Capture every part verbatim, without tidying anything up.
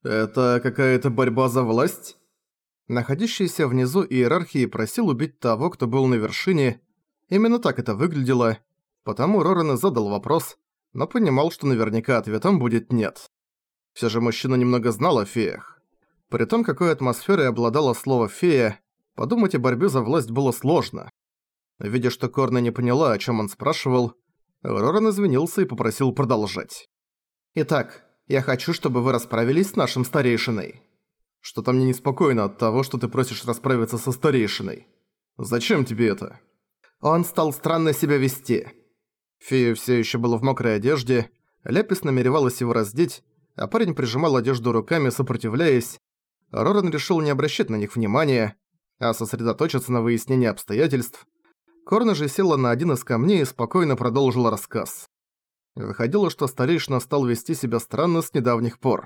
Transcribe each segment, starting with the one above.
Это какая-то борьба за власть? Находящийся внизу иерархии просил убить того, кто был на вершине. Именно так это выглядело. Потому Роран и задал вопрос, но понимал, что наверняка ответом будет «нет». Все же мужчина немного знал о феях. При том, какой атмосферой обладало слово «фея», подумать о борьбе за власть было сложно. Видя, что Корна не поняла, о чем он спрашивал, Роран извинился и попросил продолжать. «Итак, я хочу, чтобы вы расправились с нашим старейшиной». «Что-то мне неспокойно от того, что ты просишь расправиться со старейшиной. Зачем тебе это?» «Он стал странно себя вести». Фея все еще была в мокрой одежде, Ляпис намеревалась его раздеть, а парень прижимал одежду руками, сопротивляясь. Роран решил не обращать на них внимания, а сосредоточиться на выяснении обстоятельств. Корна же села на один из камней и спокойно продолжила рассказ. Выходило, что старейшина стал вести себя странно с недавних пор.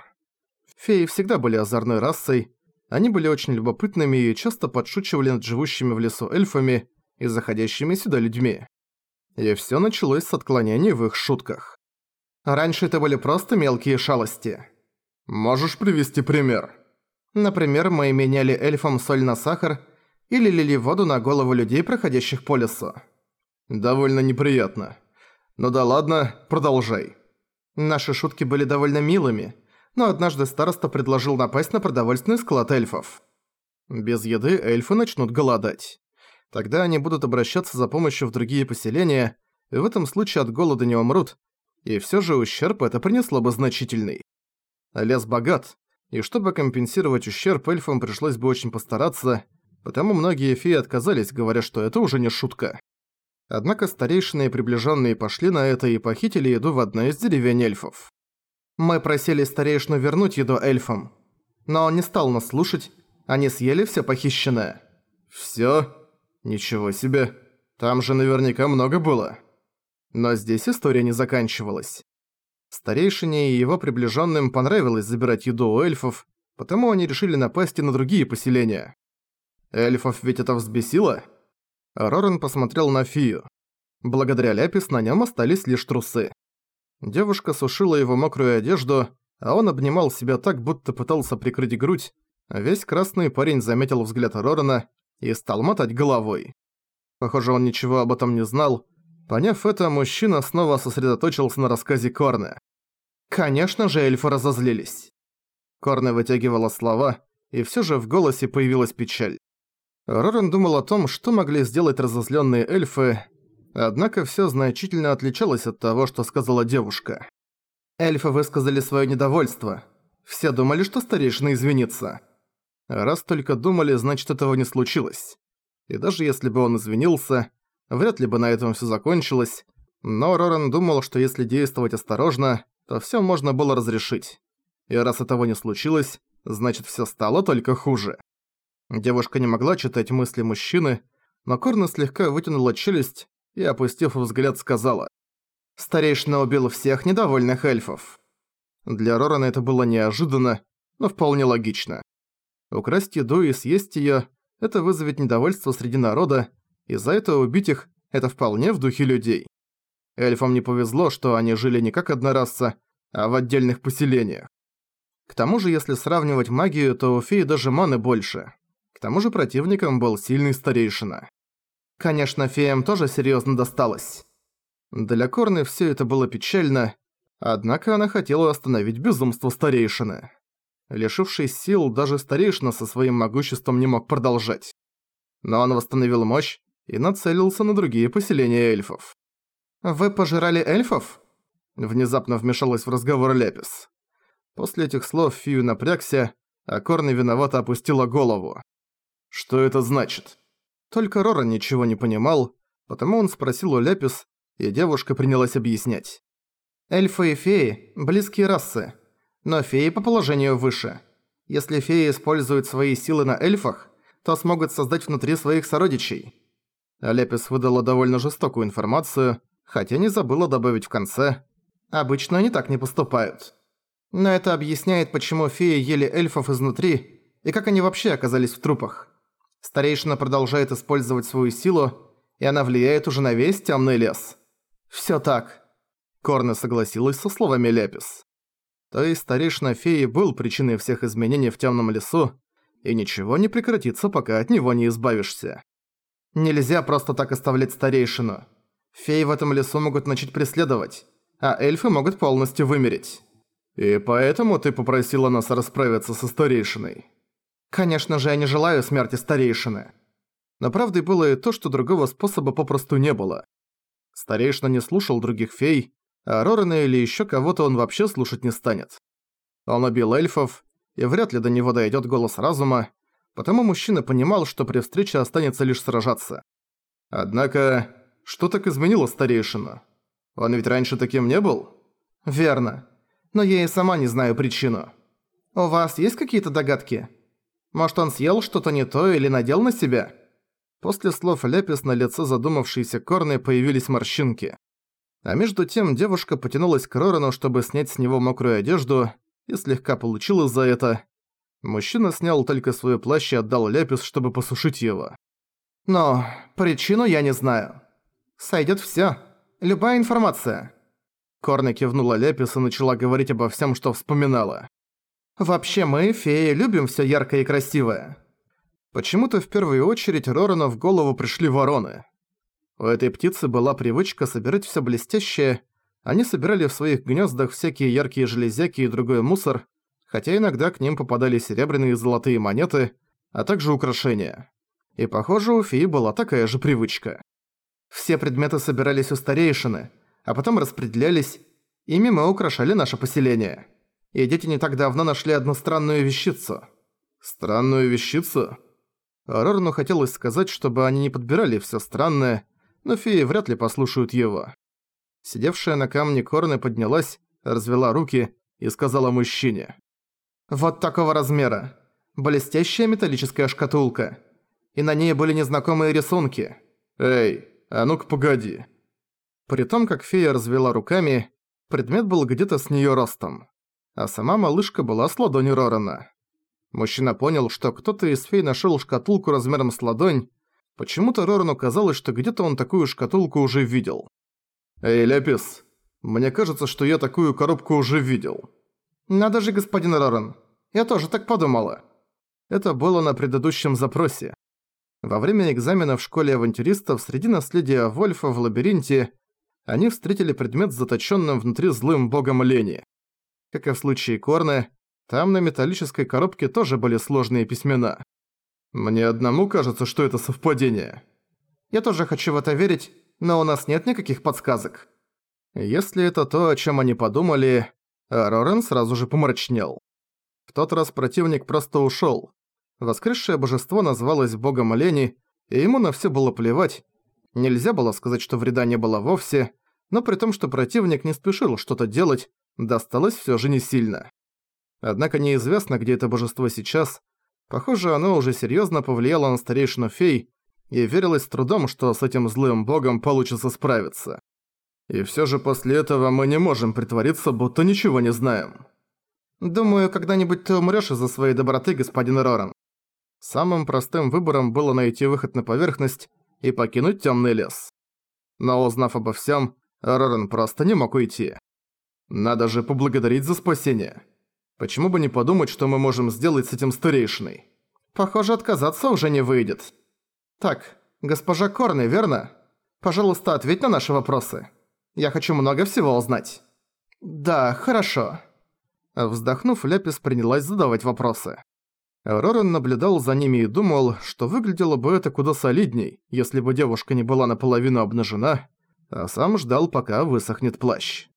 Феи всегда были озорной расой, они были очень любопытными и часто подшучивали над живущими в лесу эльфами и заходящими сюда людьми. И всё началось с отклонений в их шутках. Раньше это были просто мелкие шалости. Можешь привести пример? Например, мы меняли эльфам соль на сахар или лили воду на голову людей, проходящих по лесу. Довольно неприятно. Ну да ладно, продолжай. Наши шутки были довольно милыми, но однажды староста предложил напасть на продовольственный склад эльфов. Без еды эльфы начнут голодать. Тогда они будут обращаться за помощью в другие поселения, и в этом случае от голода не умрут, и всё же ущерб это принесло бы значительный. Лес богат, и чтобы компенсировать ущерб, эльфам пришлось бы очень постараться, потому многие феи отказались, говоря, что это уже не шутка. Однако старейшины и приближенные пошли на это и похитили еду в одной из деревень эльфов. Мы просили старейшину вернуть еду эльфам, но он не стал нас слушать, они съели всё похищенное. Всё? Ничего себе. Там же наверняка много было. Но здесь история не заканчивалась. Старейшине и его приближенным понравилось забирать еду у эльфов, потому они решили напасть и на другие поселения. Эльфов ведь это взбесило? Роран посмотрел на Фию. Благодаря Ляпис на нем остались лишь трусы. Девушка сушила его мокрую одежду, а он обнимал себя так, будто пытался прикрыть грудь. Весь красный парень заметил взгляд Рорана и стал мотать головой. Похоже, он ничего об этом не знал. Поняв это, мужчина снова сосредоточился на рассказе Корны. Конечно же, эльфы разозлились. Корна вытягивала слова, и всё же в голосе появилась печаль. Роран думал о том, что могли сделать разозлённые эльфы, однако всё значительно отличалось от того, что сказала девушка. Эльфы высказали своё недовольство. Все думали, что старейшина извинится. Раз только думали, значит, этого не случилось. И даже если бы он извинился, вряд ли бы на этом всё закончилось, но Роран думал, что если действовать осторожно, то всё можно было разрешить. И раз этого не случилось, значит, всё стало только хуже. Девушка не могла читать мысли мужчины, но Корна слегка вытянула челюсть и, опустив взгляд, сказала: «Старейшина убил всех недовольных эльфов». Для Рорана это было неожиданно, но вполне логично. Украсть еду и съесть её – это вызовет недовольство среди народа, и за это убить их – это вполне в духе людей. Эльфам не повезло, что они жили не как одна раса, а в отдельных поселениях. К тому же, если сравнивать магию, то у феи даже маны больше. К тому же противником был сильный старейшина. Конечно, феям тоже серьёзно досталось. Для Корны всё это было печально, однако она хотела остановить безумство старейшины. Лишившись сил, даже старейшина со своим могуществом не мог продолжать. Но он восстановил мощь и нацелился на другие поселения эльфов. «Вы пожирали эльфов?» Внезапно вмешалась в разговор Ляпис. После этих слов Фию напрягся, а Корна виновато опустила голову. «Что это значит?» Только Роран ничего не понимал, потому он спросил у Ляпис, и девушка принялась объяснять. «Эльфы и феи – близкие расы, но феи по положению выше. Если феи используют свои силы на эльфах, то смогут создать внутри своих сородичей». Ляпис выдала довольно жестокую информацию, хотя не забыла добавить в конце. «Обычно они так не поступают». Но это объясняет, почему феи ели эльфов изнутри, и как они вообще оказались в трупах. Старейшина продолжает использовать свою силу, и она влияет уже на весь тёмный лес. «Всё так», — Корна согласилась со словами Ляпис. То есть старейшина феи был причиной всех изменений в темном лесу, и ничего не прекратится, пока от него не избавишься. Нельзя просто так оставлять старейшину. Феи в этом лесу могут начать преследовать, а эльфы могут полностью вымереть. И поэтому ты попросила нас расправиться со старейшиной. Конечно же, я не желаю смерти старейшины. Но правдой было и то, что другого способа попросту не было. Старейшина не слушал других фей, а Рорана или ещё кого-то он вообще слушать не станет. Он убил эльфов, и вряд ли до него дойдёт голос разума, потому мужчина понимал, что при встрече останется лишь сражаться. Однако, что так изменило старейшину? Он ведь раньше таким не был? Верно. Но я и сама не знаю причину. У вас есть какие-то догадки? Может, он съел что-то не то или надел на себя? После слов Ляпис на лице задумавшейся Корны появились морщинки. А между тем девушка потянулась к Рорану, чтобы снять с него мокрую одежду, и слегка получилось за это. Мужчина снял только свой плащ и отдал Ляпис, чтобы посушить его. Но причину я не знаю. Сойдёт всё. Любая информация. Корна кивнула Ляпис и начала говорить обо всем, что вспоминала. Вообще мы, феи, любим всё яркое и красивое. Почему-то в первую очередь Рорану в голову пришли вороны. У этой птицы была привычка собирать всё блестящее. Они собирали в своих гнёздах всякие яркие железяки и другой мусор, хотя иногда к ним попадали серебряные и золотые монеты, а также украшения. И похоже, у феи была такая же привычка. Все предметы собирались у старейшины, а потом распределялись, ими мы украшали наше поселение. И дети не так давно нашли одну странную вещицу. Странную вещицу? Рорану хотелось сказать, чтобы они не подбирали всё странное, но феи вряд ли послушают его. Сидевшая на камне Корна поднялась, развела руки и сказала мужчине. «Вот такого размера. Блестящая металлическая шкатулка. И на ней были незнакомые рисунки. Эй, а ну-ка погоди». При том, как фея развела руками, предмет был где-то с неё ростом. А сама малышка была с ладони Рорана. Мужчина понял, что кто-то из фей нашёл шкатулку размером с ладонь. Почему-то Рорану казалось, что где-то он такую шкатулку уже видел. «Эй, Ляпис, мне кажется, что я такую коробку уже видел». «Надо же, господин Роран, я тоже так подумала». Это было на предыдущем запросе. Во время экзамена в школе авантюристов среди наследия Вольфа в лабиринте они встретили предмет с заточенным внутри злым богом лени. Как и в случае Корны, там на металлической коробке тоже были сложные письмена. Мне одному кажется, что это совпадение. Я тоже хочу в это верить, но у нас нет никаких подсказок. Если это то, о чем они подумали, Роран сразу же помрачнел. В тот раз противник просто ушел. Воскресшее божество называлось богом лени, и ему на все было плевать. Нельзя было сказать, что вреда не было вовсе, но при том, что противник не спешил что-то делать, досталось все же не сильно. Однако неизвестно, где это божество сейчас. Похоже, оно уже серьезно повлияло на старейшину фей, и верилось с трудом, что с этим злым богом получится справиться. И все же после этого мы не можем притвориться, будто ничего не знаем. Думаю, когда-нибудь ты умрёшь из-за своей доброты, господин Роран. Самым простым выбором было найти выход на поверхность и покинуть тёмный лес. Но узнав обо всём, Роран просто не мог уйти. Надо же поблагодарить за спасение. Почему бы не подумать, что мы можем сделать с этим старейшиной? Похоже, отказаться уже не выйдет. Так, госпожа Корны, верно? Пожалуйста, ответь на наши вопросы. Я хочу много всего узнать. Да, хорошо. Вздохнув, Ляпис принялась задавать вопросы. Роран наблюдал за ними и думал, что выглядело бы это куда солидней, если бы девушка не была наполовину обнажена, а сам ждал, пока высохнет плащ.